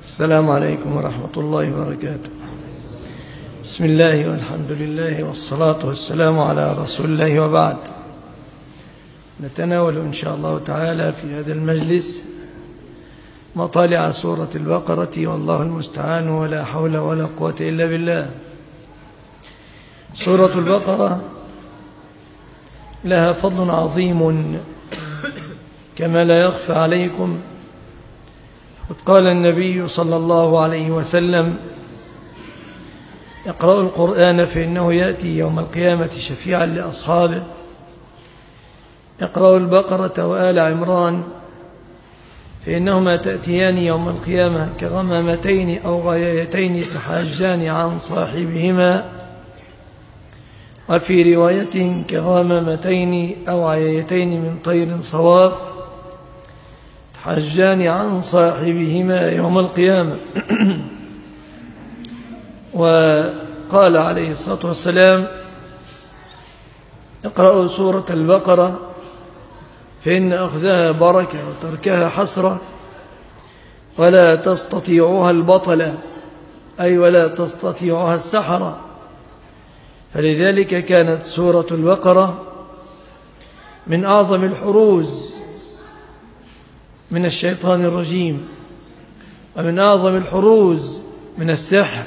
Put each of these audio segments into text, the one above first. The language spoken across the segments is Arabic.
السلام عليكم ورحمة الله وبركاته. بسم الله والحمد لله والصلاة والسلام على رسول الله، وبعد. نتناول إن شاء الله تعالى في هذا المجلس مطالع سورة البقرة، والله المستعان، ولا حول ولا قوة إلا بالله. سورة البقرة لها فضل عظيم كما لا يخفى عليكم. قد قال النبي صلى الله عليه وسلم: اقرأوا القرآن فإنه يأتي يوم القيامة شفيعا لأصحابه. اقرأوا البقرة وآل عمران فإنهما تأتيان يوم القيامة كغمامتين أو غيايتين تحاجان عن صاحبهما، وفي رواية كغمامتين أو عيايتين من طير صواف تحاجان عن صاحبهما يوم القيامة. وقال عليه الصلاة والسلام: اقرأوا سورة البقرة فإن أخذها بركة وتركها حسرة، ولا تستطيعها البطلة، أي ولا تستطيعها السحرة. فلذلك كانت سورة البقرة من أعظم الحروز من الشيطان الرجيم، ومن أعظم الحروز من السحر.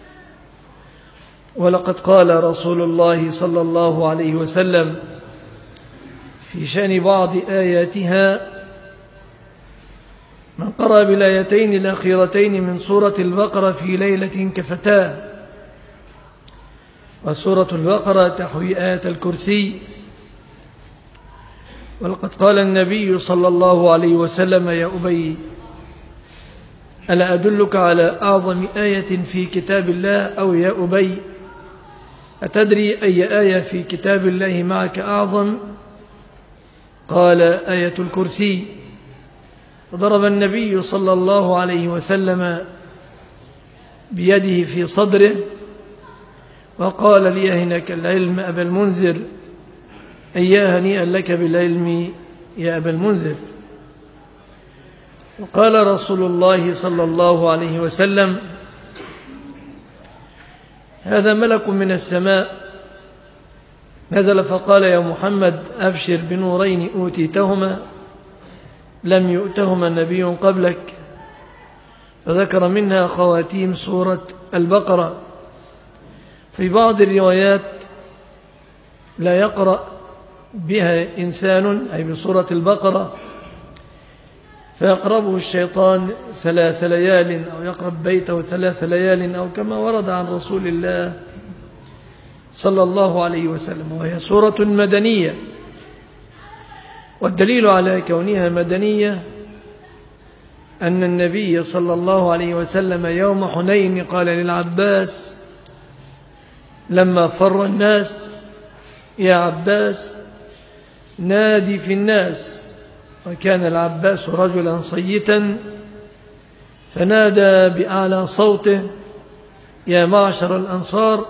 ولقد قال رسول الله صلى الله عليه وسلم في شأن بعض آياتها: من قرأ بالآيتين الأخيرتين من سورة البقرة في ليلة كفتاه. وسورة البقرة تحوي آية الكرسي. ولقد قال النبي صلى الله عليه وسلم: يا أبي، ألا أدلك على أعظم آية في كتاب الله؟ أو يا أبي، أتدري أي آية في كتاب الله معك أعظم؟ قال: آية الكرسي. وضرب النبي صلى الله عليه وسلم بيده في صدره وقال: ليهنك العلم أبا المنذر، أي يا هنيئا لك بالعلم يا أبا المنذر. وقال رسول الله صلى الله عليه وسلم: هذا ملك من السماء نزل فقال: يا محمد، أبشر بنورين أوتيتهما لم يؤتهما نبي قبلك. فذكر منها خواتيم سورة البقرة. في بعض الروايات لا يقرأ بها إنسان، أي بسورة البقرة، فيقربه الشيطان 3 ليال، أو يقرب بيته 3 ليال، أو كما ورد عن رسول الله صلى الله عليه وسلم. وهي سورة مدنية، والدليل على كونها مدنية أن النبي صلى الله عليه وسلم يوم حنين قال للعباس لما فر الناس: يا عباس، نادي في الناس. وكان العباس رجلا صيتا، فنادى بأعلى صوته: يا معشر الأنصار،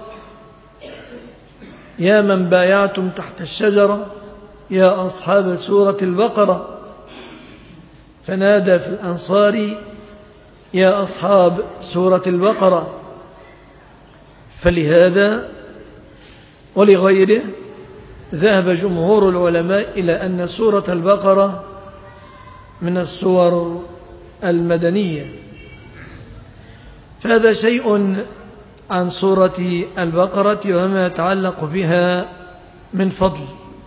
يا من بايعتم تحت الشجرة، يا أصحاب سورة البقرة. فنادى في الأنصار: يا أصحاب سورة البقرة. فلهذا ولغيره ذهب جمهور العلماء إلى أن سورة البقرة من السور المدنية. فهذا شيء عن سورة البقرة وما يتعلق بها من فضل.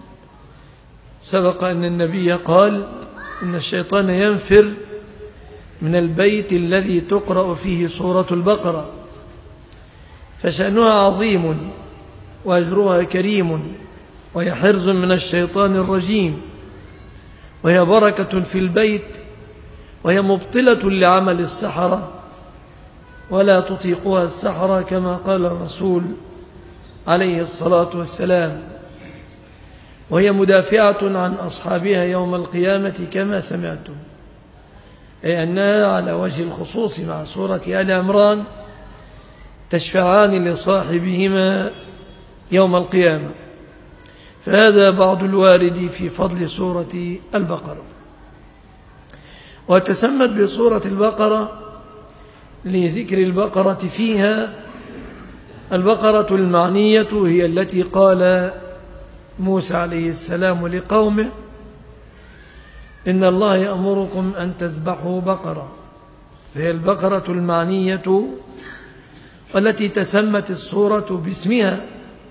سبق أن النبي قال: إن الشيطان ينفر من البيت الذي تقرأ فيه سورة البقرة، فشأنها عظيم وأجرها كريم، وهي حرز من الشيطان الرجيم، وهي بركة في البيت، وهي مبطلة لعمل السحرة، ولا تطيقها السحرة كما قال الرسول عليه الصلاة والسلام. وهي مدافعة عن أصحابها يوم القيامة كما سمعتم، أي أنها على وجه الخصوص مع سورة آل عمران تشفعان لصاحبهما يوم القيامة. فهذا بعض الوارد في فضل سورة البقرة. وتسمت بسورة البقرة لذكر البقرة فيها. البقرة المعنية هي التي قال موسى عليه السلام لقومه: إن الله يأمركم أن تذبحوا بقرة. هي البقرة المعنية والتي تسمت السورة باسمها.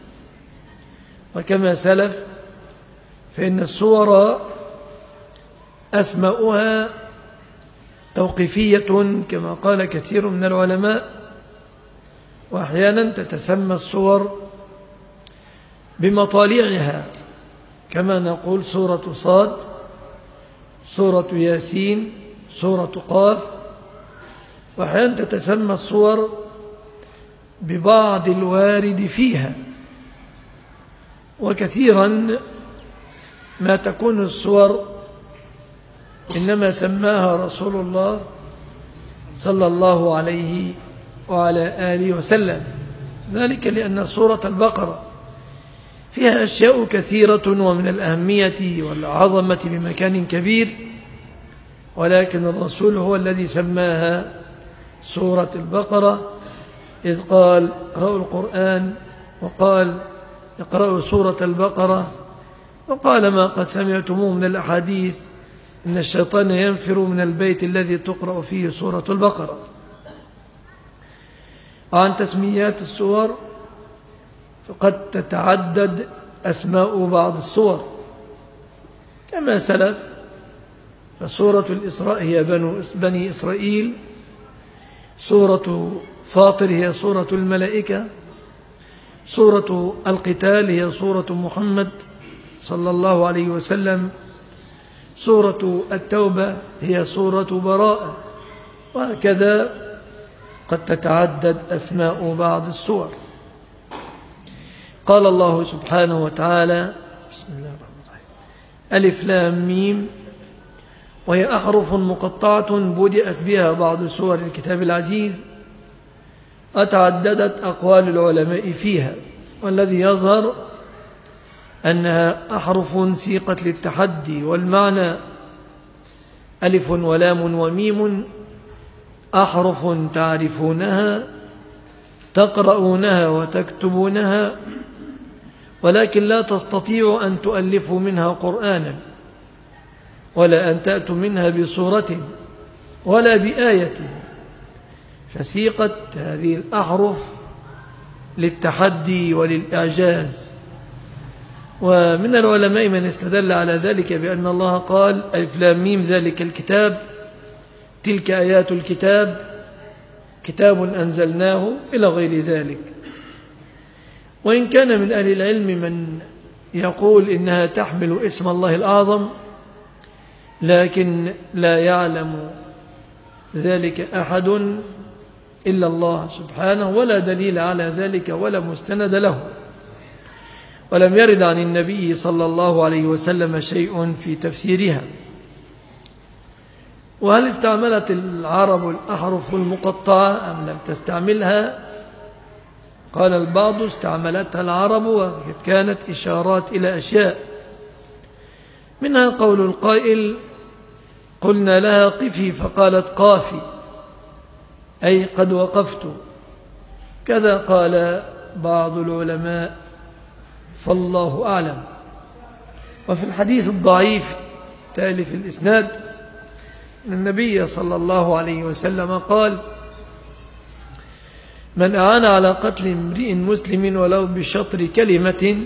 وكما سلف فإن السور أسماؤها توقيفية كما قال كثير من العلماء، وأحيانا تتسمى السور بمطالعها، كما نقول سورة صاد، سورة ياسين، سورة قاف. وأحيانا تتسمى السور ببعض الوارد فيها. وكثيرا ما تكون السور إنما سماها رسول الله صلى الله عليه وعلى آله وسلم، ذلك لأن سورة البقرة فيها أشياء كثيرة ومن الأهمية والعظمة بمكان كبير، ولكن الرسول هو الذي سماها سورة البقرة، إذ قال: اقرأوا القرآن، وقال: اقرأوا سورة البقرة، وقال: ما قد سمعتموه من الأحاديث إن الشيطان ينفر من البيت الذي تقرأ فيه سورة البقرة. وعن تسميات السور فقد تتعدد أسماء بعض السور كما سلف. فسورة الإسراء هي بني إسرائيل، سورة فاطر هي سورة الملائكة، سورة القتال هي سورة محمد صلى الله عليه وسلم، سورة التوبة هي سورة براءة، وهكذا قد تتعدد أسماء بعض السور. قال الله سبحانه وتعالى: بسم الله الرحمن الرحيم: ألف لام ميم، وهي أحرف مقطعة بدأت بها بعض سور الكتاب العزيز، أتعددت أقوال العلماء فيها، والذي يظهر أنها أحرف سيقت للتحدي، والمعنى ألف ولام وميم أحرف تعرفونها تقرؤونها وتكتبونها، ولكن لا تستطيعوا أن تؤلفوا منها قرآنا، ولا أن تأتوا منها بصورة ولا بآية. فسيقت هذه الأحرف للتحدي وللإعجاز. ومن العلماء من استدل على ذلك بأن الله قال: ألف لام ميم ذلك الكتاب، تلك آيات الكتاب، كتاب أنزلناه، إلى غير ذلك. وإن كان من أهل العلم من يقول إنها تحمل اسم الله الأعظم، لكن لا يعلم ذلك أحد إلا الله سبحانه، ولا دليل على ذلك ولا مستند له، ولم يرد عن النبي صلى الله عليه وسلم شيء في تفسيرها. وهل استعملت العرب الأحرف المقطعة أم لم تستعملها؟ قال البعض: استعملتها العرب، وقد كانت إشارات إلى أشياء، منها قول القائل: قلنا لها قفي فقالت قافي، أي قد وقفت. كذا قال بعض العلماء، فالله أعلم. وفي الحديث الضعيف تالف الإسناد أن النبي صلى الله عليه وسلم قال: من أعان على قتل امرئ مسلم ولو بشطر كلمة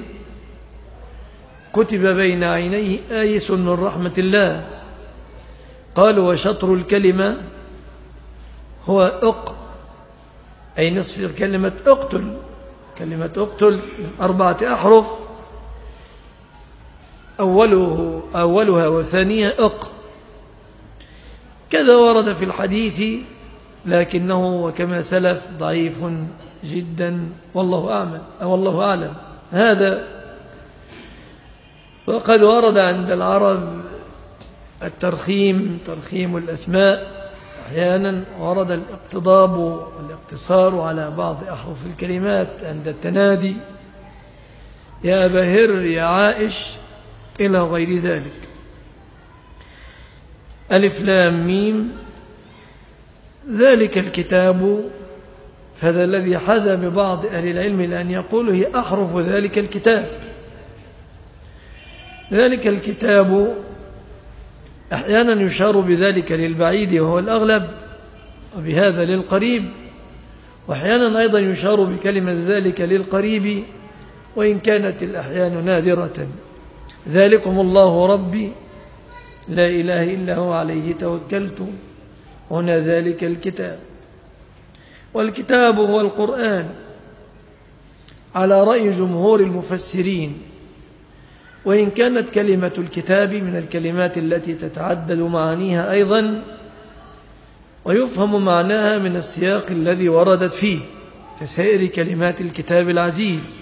كتب بين عينيه آيس من رحمة الله. قالوا: وشطر الكلمة هو أي نصف كلمة اقتل. كلمة اقتل من 4 أحرف، أولها وثانيها كذا ورد في الحديث، لكنه وكما سلف ضعيف جدا، والله أعلم. هذا وقد ورد عند العرب الترخيم، ترخيم الأسماء، أحيانا ورد الاقتضاب والاقتصار على بعض أحرف الكلمات عند التنادي: يا أبا هر، يا عائش، إلى غير ذلك. ألف لام ميم ذلك الكتاب، فهذا الذي حذى ببعض أهل العلم لأن يقولوا هي أحرف ذلك الكتاب. ذلك الكتاب أحيانا يشار بذلك للبعيد وهو الأغلب، وبهذا للقريب، وأحيانا أيضا يشار بكلمة ذلك للقريب وإن كانت الأحيان نادرة. ذلكم الله ربي لا إله إلا هو عليه توكلت، هنا ذلك الكتاب. والكتاب هو القرآن على رأي جمهور المفسرين، وإن كانت كلمة الكتاب من الكلمات التي تتعدد معانيها أيضا، ويفهم معناها من السياق الذي وردت فيه كسائر كلمات الكتاب العزيز.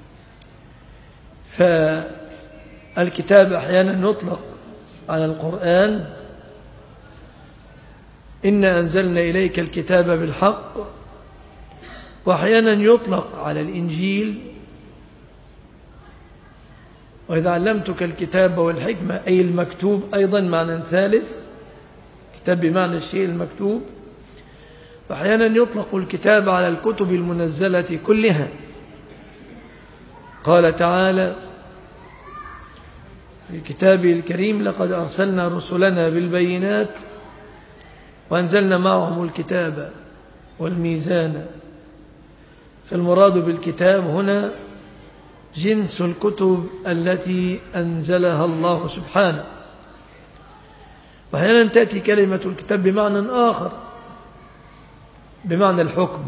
فالكتاب أحيانا يطلق على القرآن، إنا أنزلنا إليك الكتاب بالحق، وأحيانا يطلق على الإنجيل، وإذا علمتك الكتاب والحكمة أي المكتوب أيضا معنى ثالث، كتاب بمعنى الشيء المكتوب. وأحيانا يطلق الكتاب على الكتب المنزلة كلها. قال تعالى في كتابه الكريم لقد أرسلنا رسلنا بالبينات وأنزلنا معهم الكتاب والميزان. فالمراد بالكتاب هنا جنس الكتب التي أنزلها الله سبحانه. وأحيانا تأتي كلمة الكتاب بمعنى آخر، بمعنى الحكم،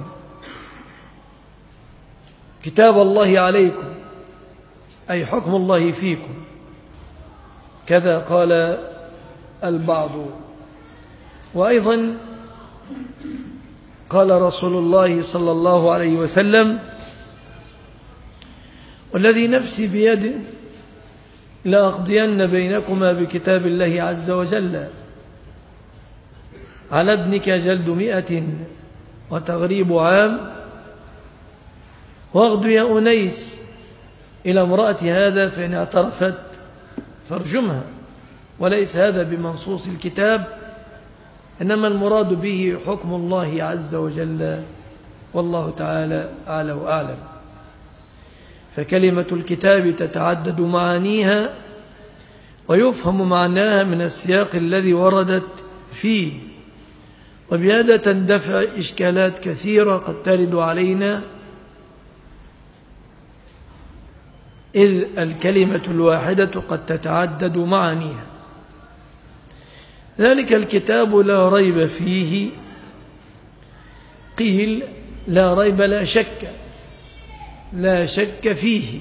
كتاب الله عليكم أي حكم الله فيكم، كذا قال البعض. وأيضا قال رسول الله صلى الله عليه وسلم والذي نفسي بيده لأقضين بينكما بكتاب الله عز وجل، على ابنك جلد 100 وتغريب عام، واغد يا أنيس إلى امرأة هذا فإن اعترفت فارجمها. وليس هذا بمنصوص الكتاب، إنما المراد به حكم الله عز وجل، والله تعالى أعلى وأعلم. فكلمة الكتاب تتعدد معانيها، ويفهم معناها من السياق الذي وردت فيه، وبهذا تندفع إشكالات كثيرة قد ترد علينا، إذ الكلمة الواحدة قد تتعدد معانيها. ذلك الكتاب لا ريب فيه، قيل لا ريب لا شك فيه،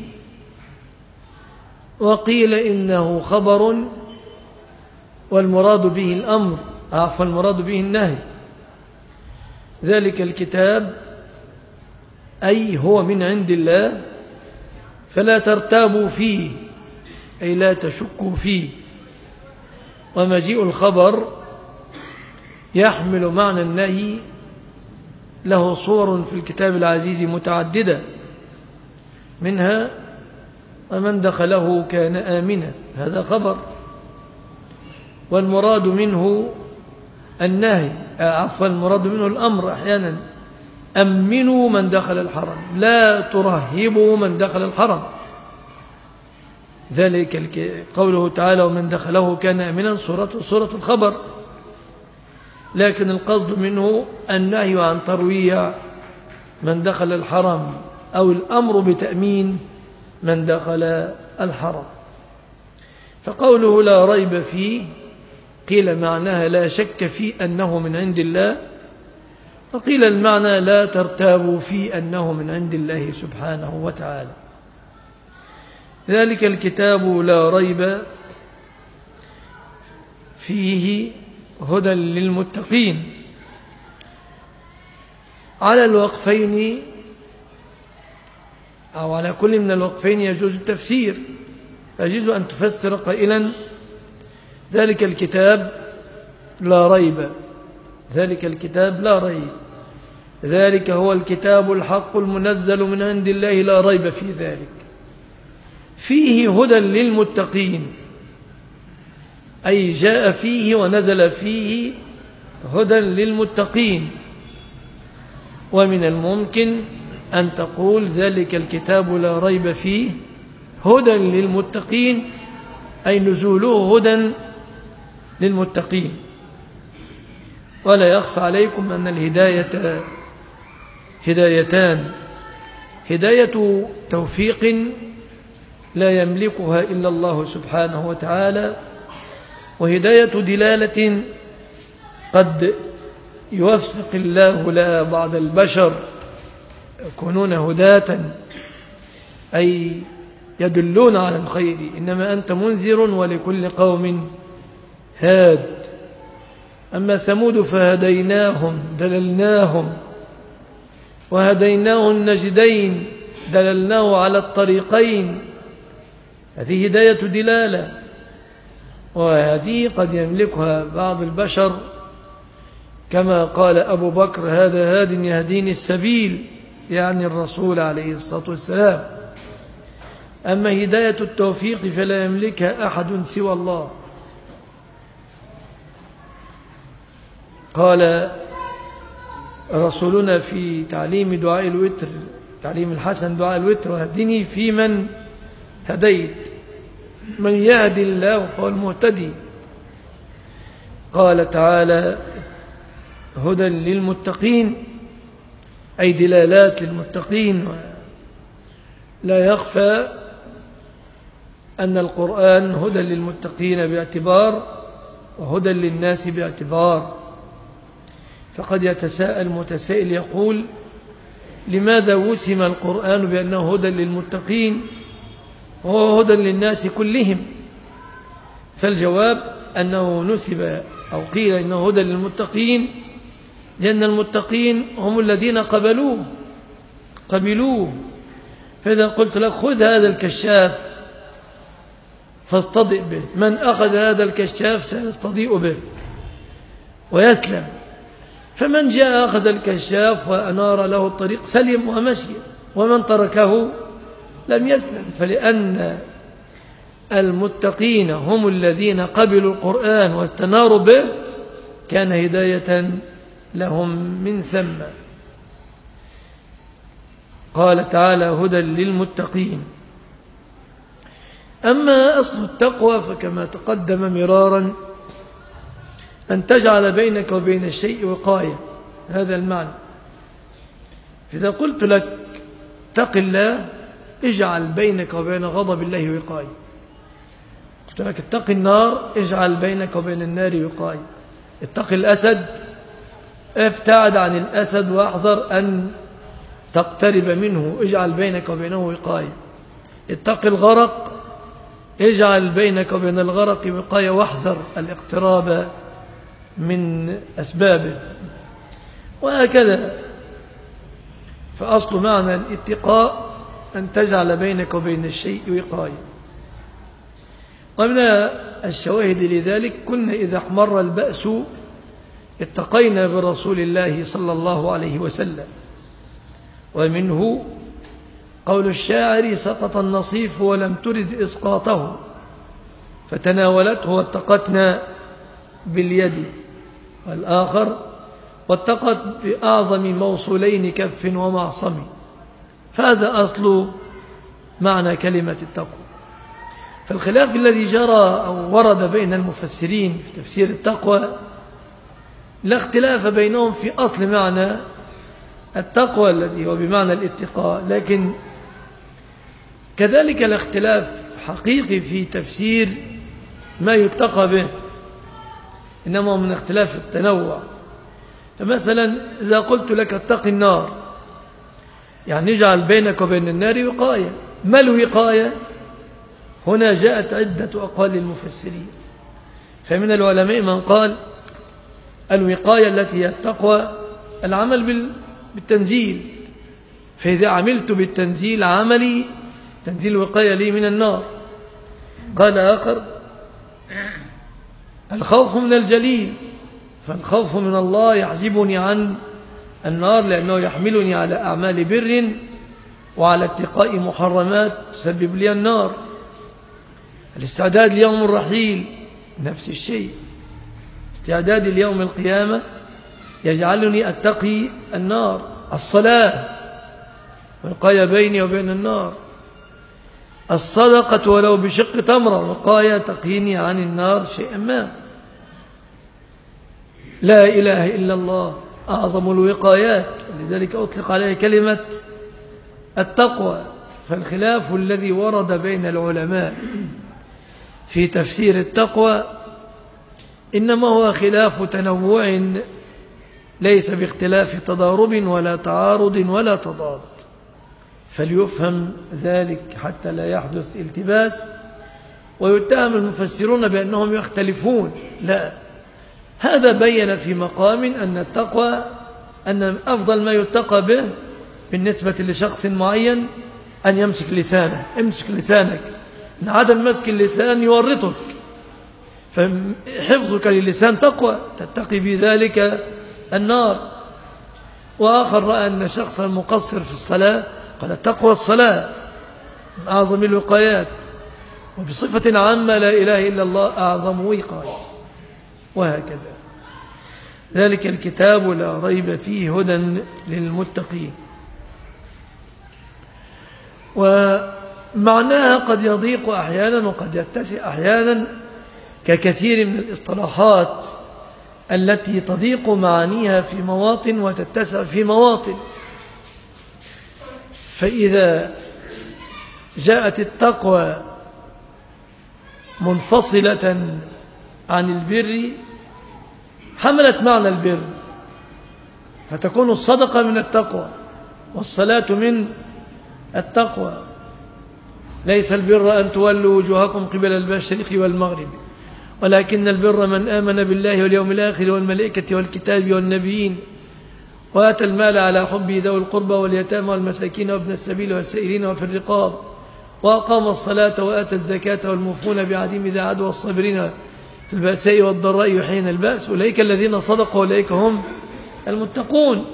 وقيل إنه خبر والمراد به الأمر، المراد به النهي. ذلك الكتاب أي هو من عند الله، فلا ترتابوا فيه أي لا تشكوا فيه. ومجيء الخبر يحمل معنى النهي له صور في الكتاب العزيز متعددة، منها ومن دخله كان آمنا، هذا خبر. والمراد منه النهي، المراد منه الأمر أحيانا، أمنوا من دخل الحرم، لا ترهبوا من دخل الحرم. ذلك قوله تعالى ومن دخله كان آمنا سورة الخبر، لكن القصد منه النهي عن ترويع من دخل الحرم، أو الأمر بتأمين من دخل الحرم. فقوله لا ريب فيه قيل معناها لا شك في أنه من عند الله، وقيل المعنى لا ترتابوا في أنه من عند الله سبحانه وتعالى. ذلك الكتاب لا ريب فيه هدى للمتقين. على الوقفين أو على كل من الوقفين يجوز التفسير، يجوز أن تفسر قائلا ذلك الكتاب لا ريب، ذلك الكتاب لا ريب، ذلك هو الكتاب الحق المنزل من عند الله لا ريب في ذلك، فيه هدى للمتقين، أي جاء فيه ونزل فيه هدى للمتقين. ومن الممكن أن تقول ذلك الكتاب لا ريب فيه هدى للمتقين، أي نزوله هدى للمتقين. ولا يخفى عليكم أن الهداية هدايتان: هداية توفيق لا يملكها إلا الله سبحانه وتعالى، وهداية دلالة قد يوفق الله لها بعض البشر يكونون هداة، أي يدلون على الخير. إنما أنت منذر ولكل قوم هاد. أما ثمود فهديناهم دللناهم، وهديناه النجدين دللناه على الطريقين. هذه هداية دلالة، وهذه قد يملكها بعض البشر، كما قال أبو بكر: هذا هاد يهديني السبيل، يعني الرسول عليه الصلاة والسلام. أما هداية التوفيق فلا يملكها أحد سوى الله. قال رسولنا في تعليم دعاء الوتر، تعليم الحسن دعاء الوتر: واهدني فيمن هديت، من يهدي الله فهو المهتدي. قال تعالى: هدى للمتقين، أي دلالات للمتقين. لا يخفى أن القرآن هدى للمتقين باعتبار، وهدى للناس باعتبار. فقد يتساءل متسائل يقول: لماذا وسم القرآن بأنه هدى للمتقين وهو هدى للناس كلهم؟ فالجواب أنه نسب أو قيل إنه هدى للمتقين لأن المتقين هم الذين قبلوه. فإذا قلت لك: خذ هذا الكشاف فاستضئ به، من أخذ هذا الكشاف سيستضيء به ويسلم. فمن جاء أخذ الكشاف وأنار له الطريق سلم ومشي، ومن تركه لم يسلم. فلأن المتقين هم الذين قبلوا القرآن واستناروا به كان هداية لهم من ثم. قال تعالى: هدى للمتقين. أما أصل التقوى فكما تقدم مرارا أن تجعل بينك وبين الشيء وقاية، هذا المعنى. فإذا قلت لك: اتق الله، اجعل بينك وبين غضب الله وقاية. قلت لك: اتق النار، اجعل بينك وبين النار وقاية. اتق الأسد، ابتعد عن الأسد واحذر أن تقترب منه، اجعل بينك وبينه وقاية. اتق الغرق، اجعل بينك وبين الغرق وقاية واحذر الاقتراب من أسبابه، وهكذا. فأصل معنى الاتقاء أن تجعل بينك وبين الشيء وقاية. ومن الشواهد لذلك: كنا إذا احمر البأس اتقينا برسول الله صلى الله عليه وسلم. ومنه قول الشاعر: سقط النصيف ولم ترد إسقاطه، فتناولته واتقتنا باليد. والآخر: واتقت بأعظم موصولين كف ومعصم. فهذا أصل معنى كلمة التقوى. فالخلاف الذي جرى أو ورد بين المفسرين في تفسير التقوى لا اختلاف بينهم في أصل معنى التقوى الذي هو بمعنى الاتقاء، لكن كذلك الاختلاف حقيقي في تفسير ما يتقى به، إنما من اختلاف التنوع. فمثلا إذا قلت لك: اتق النار، يعني اجعل بينك وبين النار وقاية. ما الوقاية؟ هنا جاءت عدة أقوال للمفسرين. فمن العلماء من قال: الوقاية التي هي التقوى العمل بالتنزيل، فإذا عملت بالتنزيل عملي تنزيل وقاية لي من النار. قال آخر: الخوف من الجليل، فالخوف من الله يحجبني عن النار لأنه يحملني على أعمال بر وعلى اتقاء محرمات تسبب لي النار. الاستعداد ليوم الرحيل نفس الشيء، استعداد اليوم القيامة يجعلني أتقي النار. الصلاة وقاية بيني وبين النار. الصدقة ولو بشق تمرة وقاية تقيني عن النار شيئا ما. لا إله إلا الله أعظم الوقايات، لذلك أطلق عليه كلمة التقوى. فالخلاف الذي ورد بين العلماء في تفسير التقوى إنما هو خلاف تنوع ليس باختلاف تضارب ولا تعارض ولا تضاد، فليفهم ذلك حتى لا يحدث التباس ويتهم المفسرون بأنهم يختلفون. لا، هذا بين في مقام أن التقوى أن أفضل ما يتقى به بالنسبة لشخص معين أن يمسك لسانه. امسك لسانك، إن عدم مسك اللسان يورطك، فحفظك للسان تقوى تتقي بذلك النار. وآخر رأى أن شخصا مقصر في الصلاة قال تقوى الصلاة من أعظم الوقايات، وبصفة عامة لا إله إلا الله أعظم وقاية، وهكذا. ذلك الكتاب لا ريب فيه هدى للمتقين. ومعناها قد يضيق أحيانا وقد يتسع أحيانا، ككثير من الاصطلاحات التي تضيق معانيها في مواطن وتتسع في مواطن. فإذا جاءت التقوى منفصلة عن البر حملت معنى البر، فتكون الصدقة من التقوى والصلاة من التقوى. ليس البر أن تولوا وجوهكم قبل المشرق والمغرب، ولكن البر من آمن بالله واليوم الآخر والملائكة والكتاب والنبيين وآتى المال على حبه ذوي القربى واليتامى والمساكين وابن السبيل والسائلين وفي الرقاب وأقام الصلاة وآتى الزكاة والموفون بعهدهم إذا عادوا والصابرين في البأساء والضراء وحين البأس أولئك الذين صدقوا أولئك هم المتقون.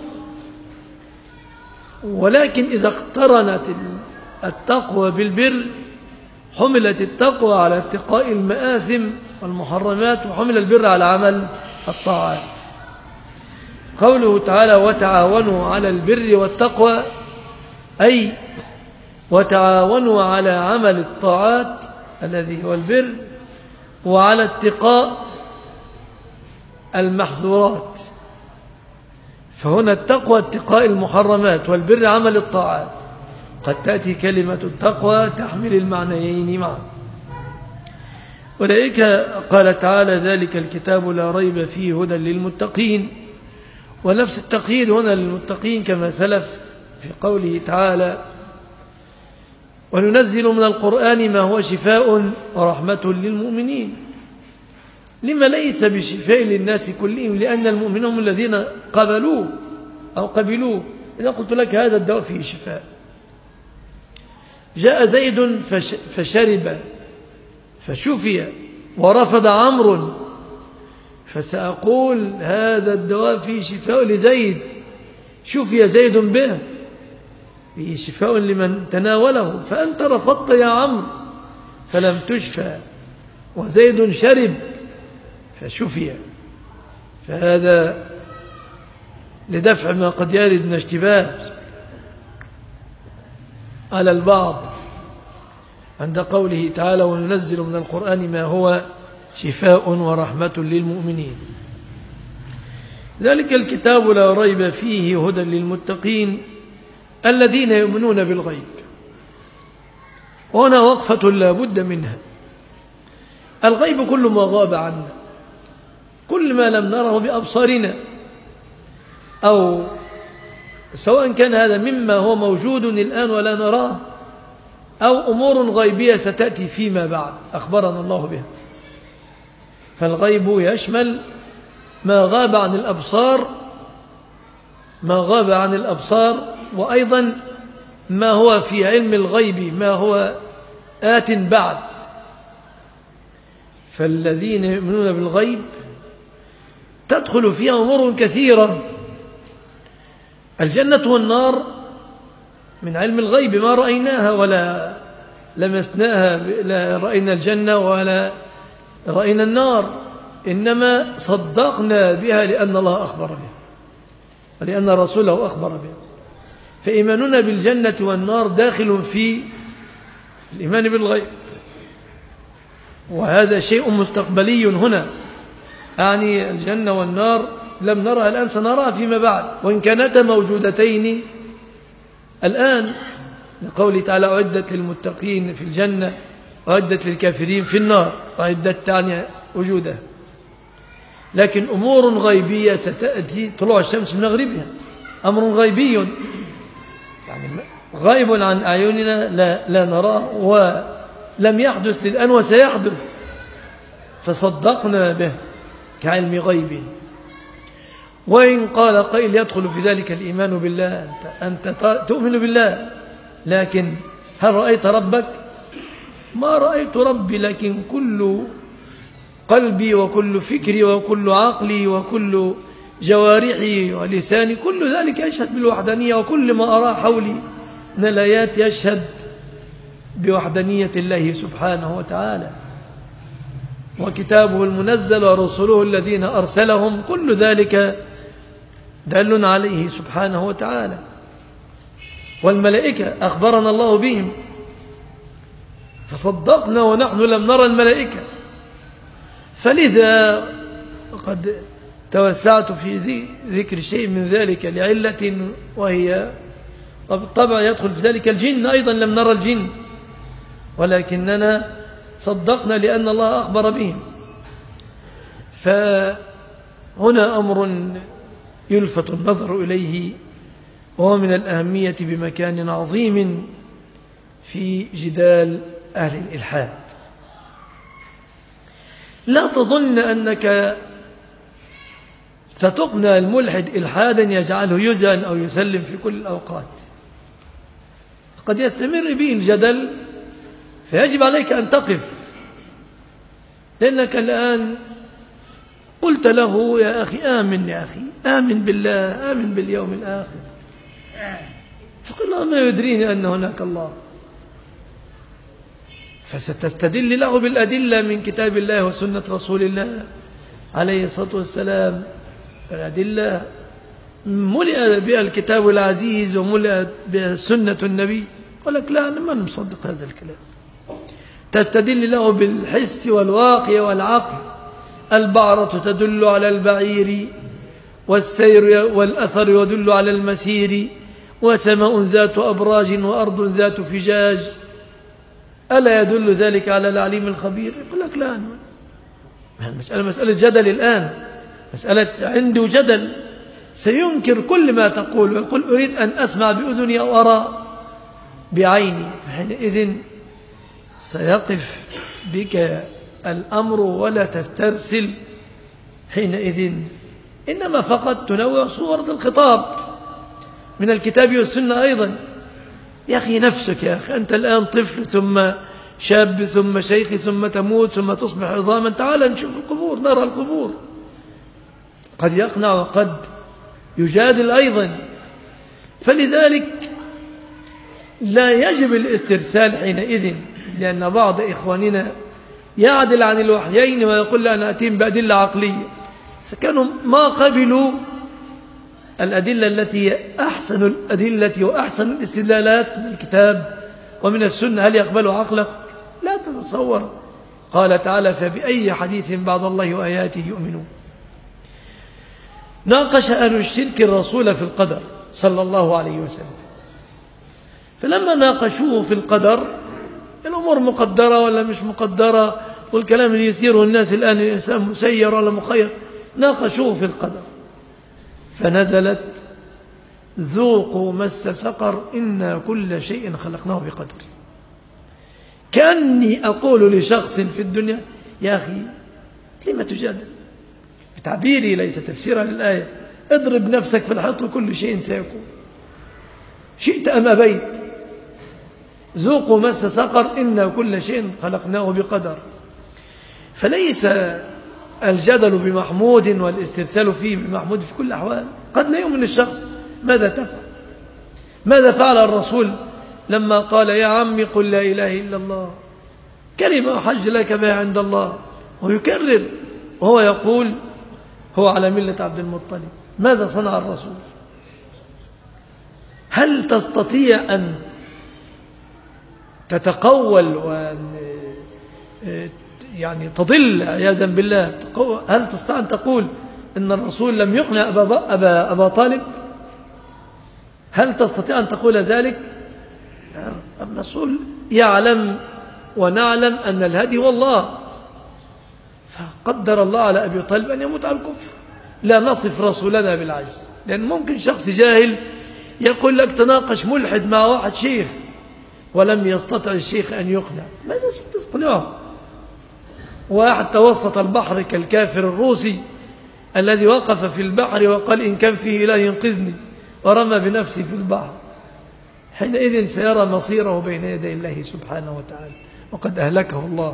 ولكن إذا اقترنت التقوى بالبر حملت التقوى على اتقاء المآثم والمحرمات، وحمل البر على عمل الطاعات. قوله تعالى وتعاونوا على البر والتقوى، أي وتعاونوا على عمل الطاعات الذي هو البر وعلى اتقاء المحظورات. فهنا التقوى اتقاء المحرمات والبر عمل الطاعات. قد تأتي كلمة التقوى تحمل المعنيين معا. أولئك قال تعالى ذلك الكتاب لا ريب فيه هدى للمتقين، ونفس التقييد هنا للمتقين كما سلف في قوله تعالى وننزل من القرآن ما هو شفاء ورحمة للمؤمنين. لما ليس بشفاء للناس كلهم؟ لأن المؤمنين هم الذين قبلوه أو قبلوه. إذا قلت لك هذا الدواء فيه شفاء، جاء زيد فشرب فشفي ورفض عمرو، فسأقول هذا الدواء فيه شفاء لزيد، شفي زيد به، فيه شفاء لمن تناوله، فأنت رفضت يا عمرو فلم تشفى، وزيد شرب فشفي. فهذا لدفع ما قد يرد من اشتباه على البعض عند قوله تعالى وننزل من القرآن ما هو شفاء ورحمة للمؤمنين. ذلك الكتاب لا ريب فيه هدى للمتقين الذين يؤمنون بالغيب. وهنا وقفة لا بد منها. الغيب كل ما غاب عنا، كل ما لم نره بأبصارنا، أو سواء كان هذا مما هو موجود الآن ولا نراه، أو أمور غيبية ستأتي فيما بعد أخبرنا الله بها. فالغيب يشمل ما غاب عن الأبصار، وأيضا ما هو في علم الغيب، ما هو آت بعد. فالذين يؤمنون بالغيب تدخل فيها أمور كثيرة. الجنة والنار من علم الغيب ما رأيناها ولا لمسناها، لا رأينا الجنة ولا رأينا النار، إنما صدقنا بها لأن الله أخبر بها ولأن رسوله أخبر بها. فإيماننا بالجنة والنار داخل في الإيمان بالغيب، وهذا شيء مستقبلي هنا، يعني الجنة والنار لم نرها الآن، سنراها فيما بعد، وإن كانتا موجودتين الآن، لقوله تعالى أعدت للمتقين في الجنة أعدت للكافرين في النار، أعدت تعني وجودها. لكن أمور غيبية ستأتي، طلوع الشمس من مغربها أمر غيبي، يعني غائب عن أعيننا لا نراه ولم يحدث للآن وسيحدث، فصدقنا به كعلم غيب. وإن قال قائل يدخل في ذلك الإيمان بالله، أنت تؤمن بالله لكن هل رأيت ربك؟ ما رأيت ربي، لكن كل قلبي وكل فكري وكل عقلي وكل جوارحي ولساني كل ذلك يشهد بالوحدانية، وكل ما أراه حولي من الآيات يشهد بوحدانية الله سبحانه وتعالى، وكتابه المنزل ورسوله الذين أرسلهم، كل ذلك دل عليه سبحانه وتعالى. والملائكة أخبرنا الله بهم فصدقنا ونحن لم نرى الملائكة. فلذا قد توسعت في ذكر شيء من ذلك لعلة، وهي بالطبع يدخل في ذلك الجن أيضا، لم نرى الجن ولكننا صدقنا لأن الله أخبر بهم. فهنا أمر يلفت النظر إليه، وهو من الأهمية بمكان عظيم في جدال أهل الإلحاد. لا تظن أنك ستقنع الملحد إلحادا يجعله يزن أو يسلم في كل الأوقات، قد يستمر به الجدل فيجب عليك أن تقف، لأنك الآن قلت له يا أخي آمن، يا أخي آمن بالله، آمن باليوم الآخر، فقل له ما يدريني أن هناك الله، فستستدل له بالأدلة من كتاب الله وسنة رسول الله عليه الصلاة والسلام. الأدلة ملئ بها الكتاب العزيز وملئ بها سنة النبي، قال لك لا أنا ما نصدق هذا الكلام. تستدل له بالحس والواقع والعقل، البعرة تدل على البعير، والسير والأثر يدل على المسير، وسماء ذات أبراج وأرض ذات فجاج، ألا يدل ذلك على العليم الخبير؟ يقول لك لا، مسألة جدل الآن، مسألة عنده جدل، سينكر كل ما تقول ويقول أريد أن أسمع بأذني أو أرى بعيني، فحينئذ سيقف بك الأمر ولا تسترسل حينئذ، إنما فقط تنوع صورة الخطاب من الكتاب والسنة أيضا. يا أخي نفسك، يا أخي أنت الآن طفل ثم شاب ثم شيخ ثم تموت ثم تصبح عظاما، تعال نشوف القبور، نرى القبور. قد يقنع وقد يجادل أيضا، فلذلك لا يجب الاسترسال حينئذ، لأن بعض إخواننا يعدل عن الوحيين ويقول أنا أتيم بأدلة عقلية، كانوا ما قبلوا الأدلة التي أحسن الأدلة وأحسن الاستدلالات من الكتاب ومن السنة، هل يقبل عقلك؟ لا تتصور. قال تعالى فبأي حديث بعد الله وآياته يؤمنون. ناقش أهل الشرك الرسول في القدر صلى الله عليه وسلم، فلما ناقشوه في القدر، الأمور مقدرة ولا مش مقدرة، والكلام اللي يثيره الناس الآن الإنسان مسير ولا مخير، ناقشوه في القدر فنزلت ذوقوا مس سقر إنا كل شيء خلقناه بقدر. كأني أقول لشخص في الدنيا يا أخي لما تجادل، بتعبيري ليس تفسيرا للآية، اضرب نفسك في الحيط وكل شيء سيكون، شئت أم أبيت. ذوقوا مس سقر إنا كل شيء خلقناه بقدر. فليس الجدل بمحمود والاسترسال فيه بمحمود في كل الأحوال. قد لا يؤمن الشخص، ماذا تفعل؟ ماذا فعل الرسول لما قال يا عمي قل لا إله إلا الله، كلمة أحج لك بها عند الله، ويكرر وهو يقول هو على ملة عبد المطلب. ماذا صنع الرسول؟ هل تستطيع أن تتقول وأن يعني تضل عياذا بالله؟ هل تستطيع أن تقول إن الرسول لم يقنع أبا طالب؟ هل تستطيع أن تقول ذلك؟ الرسول يعلم ونعلم أن الهدي والله، فقدر الله على أبي طالب أن يموت على الكفر. لا نصف رسولنا بالعجز، لأن ممكن شخص جاهل يقول لك تناقش ملحد مع واحد شيخ ولم يستطع الشيخ أن يقنع، ماذا ستقنعه؟ واحد توسط البحر كالكافر الروسي الذي وقف في البحر وقال إن كان فيه إله ينقذني، ورمى بنفسه في البحر. حينئذ سيرى مصيره بين يدي الله سبحانه وتعالى، وقد أهلكه الله.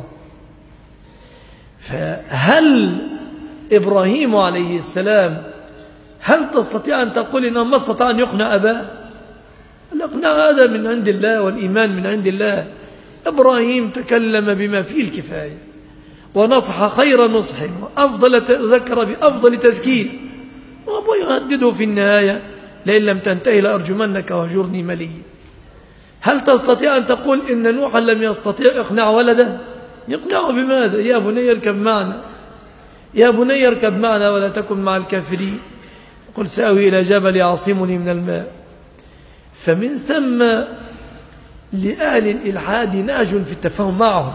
فهل إبراهيم عليه السلام هل تستطيع أن تقول إنه ما استطاع أن يقنع أباه؟ الإقناع هذا من عند الله والإيمان من عند الله. إبراهيم تكلم بما فيه الكفاية ونصح خير نصح وأفضل تذكر بأفضل تذكير، وأبو يهدده في النهاية لئن لم تنتهي لأرجمنك وهجرني مليا. هل تستطيع أن تقول إن نوحا لم يستطيع إقناع ولده؟ يقنعه بماذا؟ يا بني اركب معنا، يا بني اركب معنا ولا تكن مع الكافرين، قل سأوي إلى جبل يعصمني من الماء. فمن ثم لأهل الإلحاد نهج في التفاهم معهم.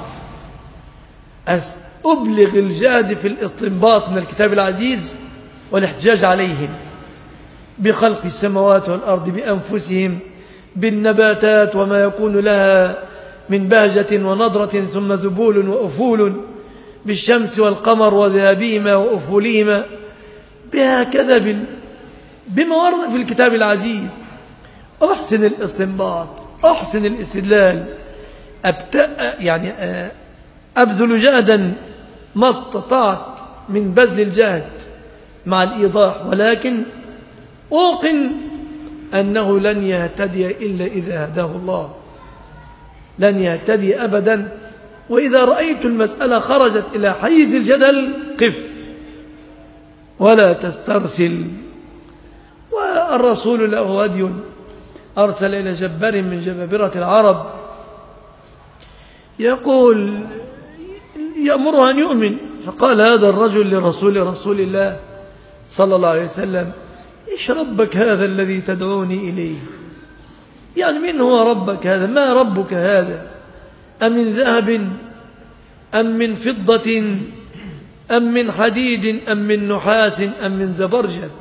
أبلغ الجهد في الاستنباط من الكتاب العزيز والاحتجاج عليهم بخلق السماوات والأرض بأنفسهم، بالنباتات وما يكون لها من بهجة ونضرة ثم ذبول وأفول، بالشمس والقمر وذهابهما وأفولهما، بهكذا بما ورد في الكتاب العزيز. أحسن الاستنباط، أحسن الاستدلال، يعني أبذل جهدا ما استطعت من بذل الجهد مع الإيضاح، ولكن أوقن أنه لن يهتدي إلا إذا هداه الله، لن يهتدي أبدا. وإذا رأيت المسألة خرجت إلى حيز الجدل قف ولا تسترسل. والرسول له هدي، أرسل إلى جبار من جبابرة العرب يقول يأمره أن يؤمن، فقال هذا الرجل لرسول الله صلى الله عليه وسلم إيش ربك هذا الذي تدعوني إليه؟ يعني من هو ربك هذا؟ ما ربك هذا؟ أم من ذهب أم من فضة أم من حديد أم من نحاس أم من زبرجد؟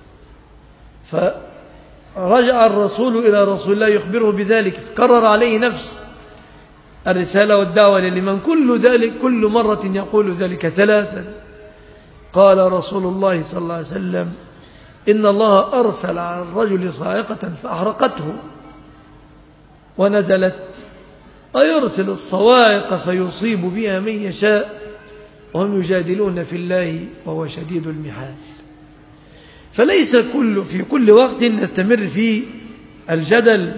فرجع الرسول إلى رسول الله يخبره بذلك، فكرر عليه نفس الرسالة والدعوة لمن كل مرة يقول ذلك ثلاثا. قال رسول الله صلى الله عليه وسلم إن الله أرسل على الرجل صاعقة فأحرقته ونزلت، ويرسل الصواعق فيصيب بها من يشاء وهم يجادلون في الله وهو شديد المحال. فليس في كل وقت نستمر في الجدل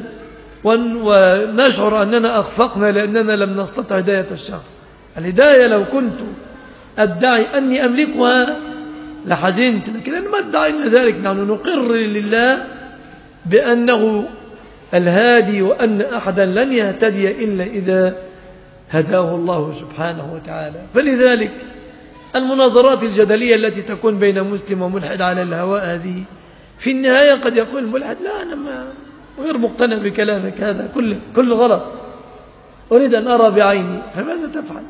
ونشعر أننا أخفقنا لأننا لم نستطع هداية الشخص. الهداية لو كنت أدعي أني أملكها لحزنت، لكن أنا ما ادعينا ذلك. نحن نقر لله بأنه الهادي، وأن أحدا لن يهتدي إلا إذا هداه الله سبحانه وتعالى. فلذلك المناظرات الجدلية التي تكون بين مسلم وملحد على الهواء هذه في النهاية قد يقول الملحد لا أنا غير مقتنع بكلامك، هذا كل غلط، أريد أن أرى بعيني. فماذا تفعل؟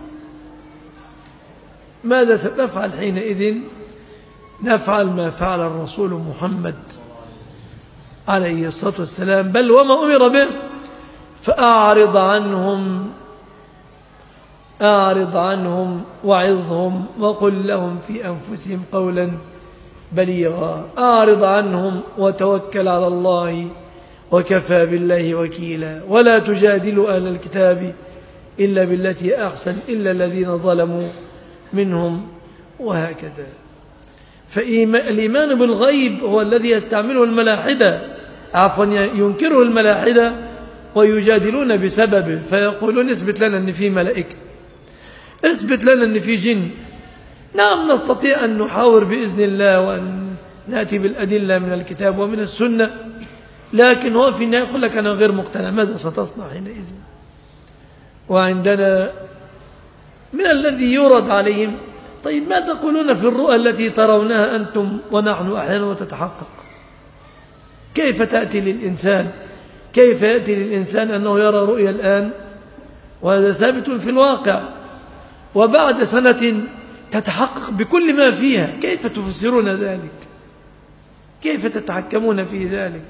ماذا ستفعل حينئذ؟ نفعل ما فعل الرسول محمد عليه الصلاة والسلام، بل وما أمر به، فأعرض عنهم وعظهم وقل لهم في أنفسهم قولا بليغا. أعرض عنهم وتوكل على الله وكفى بالله وكيلا، ولا تجادلوا أهل الكتاب إلا بالتي أحسن إلا الذين ظلموا منهم، وهكذا. فالإيمان بالغيب هو الذي يستعمله الملاحدة، ينكره الملاحدة ويجادلون بسببه، فيقولون اثبت لنا أن في ملائكة، اثبت لنا أن في جن، نعم نستطيع أن نحاور بإذن الله وأن نأتي بالأدلة من الكتاب ومن السنة، لكن هو في النهاية يقول لك أنا غير مقتنع، ماذا ستصنع حينئذ؟ وعندنا من الذي يورد عليهم: طيب ما تقولون في الرؤى التي ترونها أنتم ونحن أحيانا وتتحقق؟ كيف يأتي للإنسان أنه يرى رؤيا الآن وهذا ثابت في الواقع، وبعد سنة تتحقق بكل ما فيها؟ كيف تفسرون ذلك؟ كيف تتحكمون في ذلك؟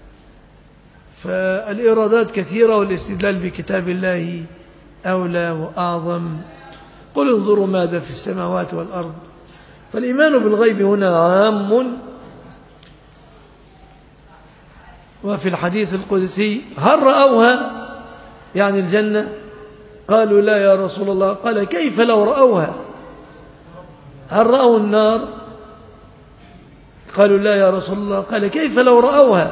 فالإرادات كثيرة، والاستدلال بكتاب الله أولى وأعظم. قل انظروا ماذا في السماوات والأرض. فالإيمان بالغيب هنا عام. وفي الحديث القدسي: هل رأوها؟ يعني الجنة. قالوا: لا يا رسول الله. قال: كيف لو رأوها؟ هل رأوا النار؟ قالوا: لا يا رسول الله. قال: كيف لو رأوها؟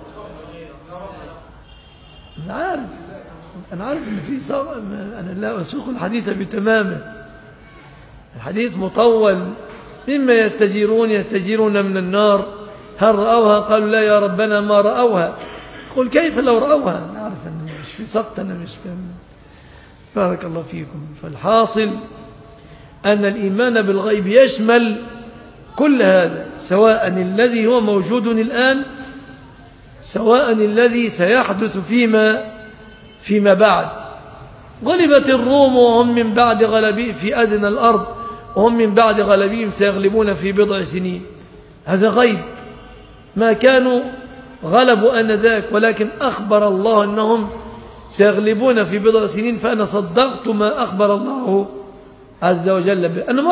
أنا عارف أن في صواب، أنا لا أسوق الحديث بتمامه، الحديث مطول. مما يستجيرون من النار، هل رأوها؟ قالوا: لا يا ربنا ما رأوها. قل: كيف لو رأوها؟ أنا عارف أن مش في سقط، أنا مش فاهم. بارك الله فيكم. فالحاصل أن الإيمان بالغيب يشمل كل هذا، سواء الذي هو موجود الآن، سواء الذي سيحدث فيما بعد. غلبت الروم وهم من بعد غلبهم في أدنى الأرض، وهم من بعد غلبهم سيغلبون في بضع سنين. هذا غيب، ما كانوا غلبوا آنذاك، ولكن أخبر الله أنهم سيغلبون في بضع سنين، فأنا صدقت ما أخبر الله عز وجل به. أنا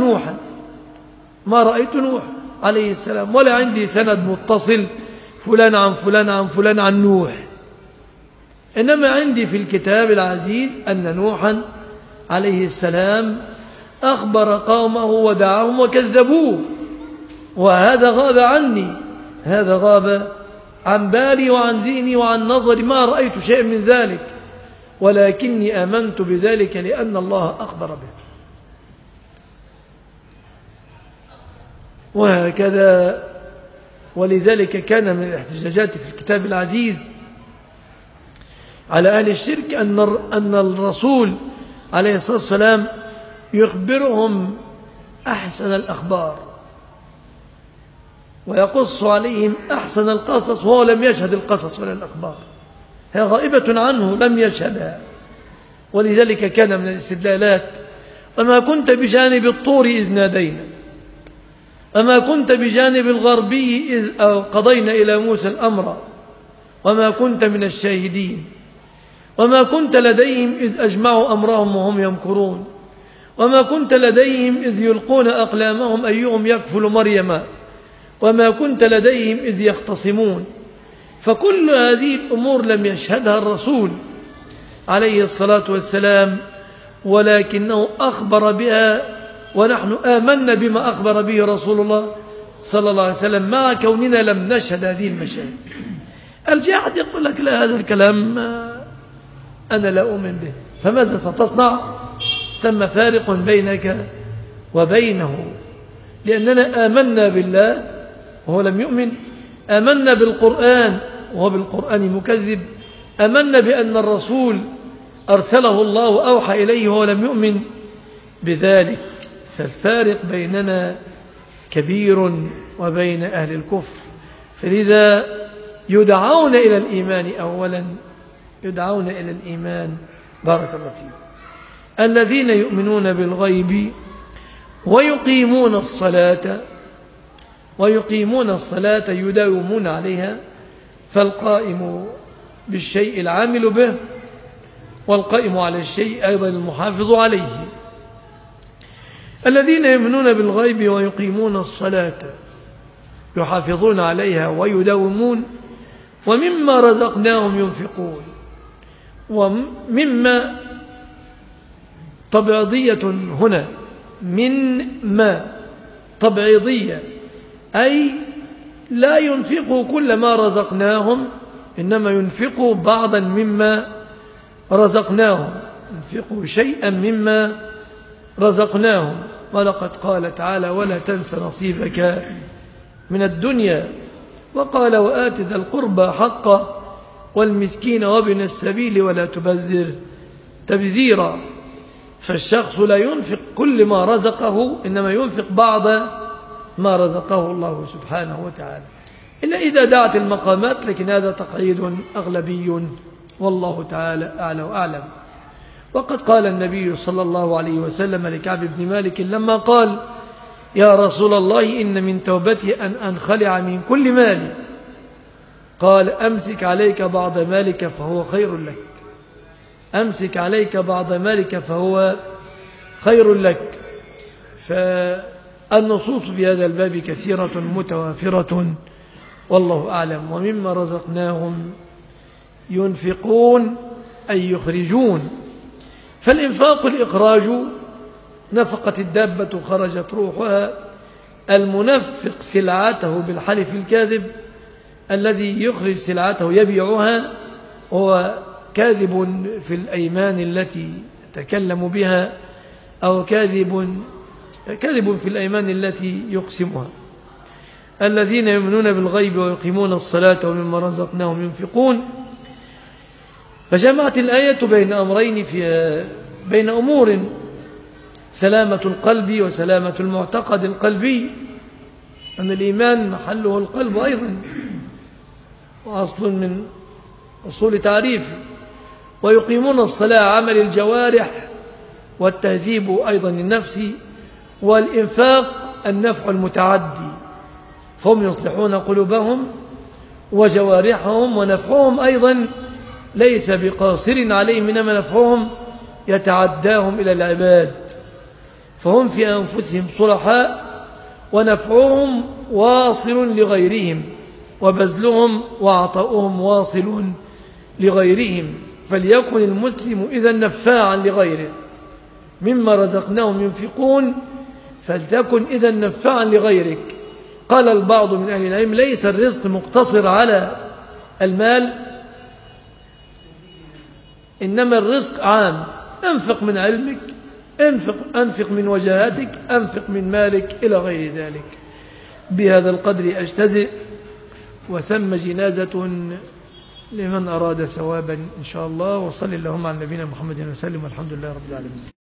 ما رأيت نوح عليه السلام، ولا عندي سند متصل فلان عن فلان عن فلان عن نوح، إنما عندي في الكتاب العزيز أن نوحا عليه السلام أخبر قومه ودعاهم وكذبوه، وهذا غاب عني، هذا غاب عن بالي وعن ذهني وعن نظري، ما رأيت شيء من ذلك، ولكني آمنت بذلك لأن الله أخبر به. وهكذا، ولذلك كان من الاحتجاجات في الكتاب العزيز على أهل الشرك أن الرسول عليه الصلاة والسلام يخبرهم أحسن الأخبار ويقص عليهم أحسن القصص، وهو لم يشهد القصص ولا الأخبار، هي غائبة عنه لم يشهدها. ولذلك كان من الاستدلالات: وما كنت بجانب الطور إذ نادينا، وما كنت بجانب الغربي إذ قضينا إلى موسى الأمر، وما كنت من الشاهدين، وما كنت لديهم إذ أجمعوا أمرهم وهم يمكرون، وما كنت لديهم إذ يلقون أقلامهم أيهم يكفل مريم، وما كنت لديهم إذ يختصمون. فكل هذه الأمور لم يشهدها الرسول عليه الصلاة والسلام، ولكنه أخبر بها، ونحن آمنا بما أخبر به رسول الله صلى الله عليه وسلم، مع كوننا لم نشهد هذه المشاهد. الجاحد يقول لك: لا، هذا الكلام أنا لا أؤمن به. فماذا ستصنع؟ ثم فارق بينك وبينه، لأننا آمنا بالله وهو لم يؤمن، آمنا بالقرآن وهو بالقرآن مكذب، آمنا بأن الرسول أرسله الله وأوحى إليه وهو لم يؤمن بذلك. فالفارق بيننا كبير وبين أهل الكفر، فلذا يدعون إلى الإيمان أولا، يدعون إلى الإيمان. بارك الله فيكم. الذين يؤمنون بالغيب ويقيمون الصلاة يداومون عليها، فالقائم بالشيء العامل به، والقائم على الشيء أيضا المحافظ عليه. الذين يؤمنون بالغيب ويقيمون الصلاة يحافظون عليها ويداومون، ومما رزقناهم ينفقون. ومما تبعيضية هنا، من ما تبعيضية، أي لا ينفقوا كل ما رزقناهم، إنما ينفقوا بعضا مما رزقناهم، ينفقوا شيئا مما رزقناهم. ولقد قال تعالى ولا تنس نصيبك من الدنيا. وقال وآت ذا القربى حقه والمسكين وابن السبيل ولا تبذر تبذيرا. فالشخص لا ينفق كل ما رزقه، إنما ينفق بعض ما رزقه الله سبحانه وتعالى، إلا إذا دعت المقامات، لكن هذا تقعيد أغلبي والله تعالى أعلى وأعلم. وقد قال النبي صلى الله عليه وسلم لكعب بن مالك لما قال يا رسول الله إن من توبتي أن أنخلع من كل مالي، قال أمسك عليك بعض مالك فهو خير لك، أمسك عليك بعض مالك فهو خير لك. فالنصوص في هذا الباب كثيرة متوافرة والله أعلم. ومما رزقناهم ينفقون أي يخرجون. فالإنفاق الإخراج، نفقت الدابة خرجت روحها. المنفق سلعته بالحلف الكاذب، الذي يخرج سلعته يبيعها هو كاذب في الأيمان التي يتكلم بها، أو كاذب في الأيمان التي يقسمها. الذين يؤمنون بالغيب ويقيمون الصلاة ومما رزقناهم ينفقون. فجمعت الآية بين أمرين، بين أمور: سلامة القلب وسلامة المعتقد القلبي، أن الإيمان محله القلب أيضا، وأصل من أصول تعريف. ويقيمون الصلاة عمل الجوارح، والتهذيب أيضا النفس. والإنفاق النفع المتعدي، فهم يصلحون قلوبهم وجوارحهم، ونفعهم أيضا ليس بقاصر عليهم، إنما نفعهم يتعداهم إلى العباد، فهم في أنفسهم صلحاء، ونفعهم واصل لغيرهم، وبذلهم وعطاؤهم واصل لغيرهم. فليكن المسلم إذا نفاعا لغيره، مما رزقناهم ينفقون، فلتكن إذا نفاعا لغيرك. قال البعض من أهل العلم ليس الرزق مقتصر على المال، إنما الرزق عام. أنفق من علمك، أنفق من وجاهتك، أنفق من مالك، إلى غير ذلك. بهذا القدر أجتزئ، وثم جنازة لمن أراد ثوابا إن شاء الله. وصل اللهم على نبينا محمد وسلم، والحمد لله رب العالمين.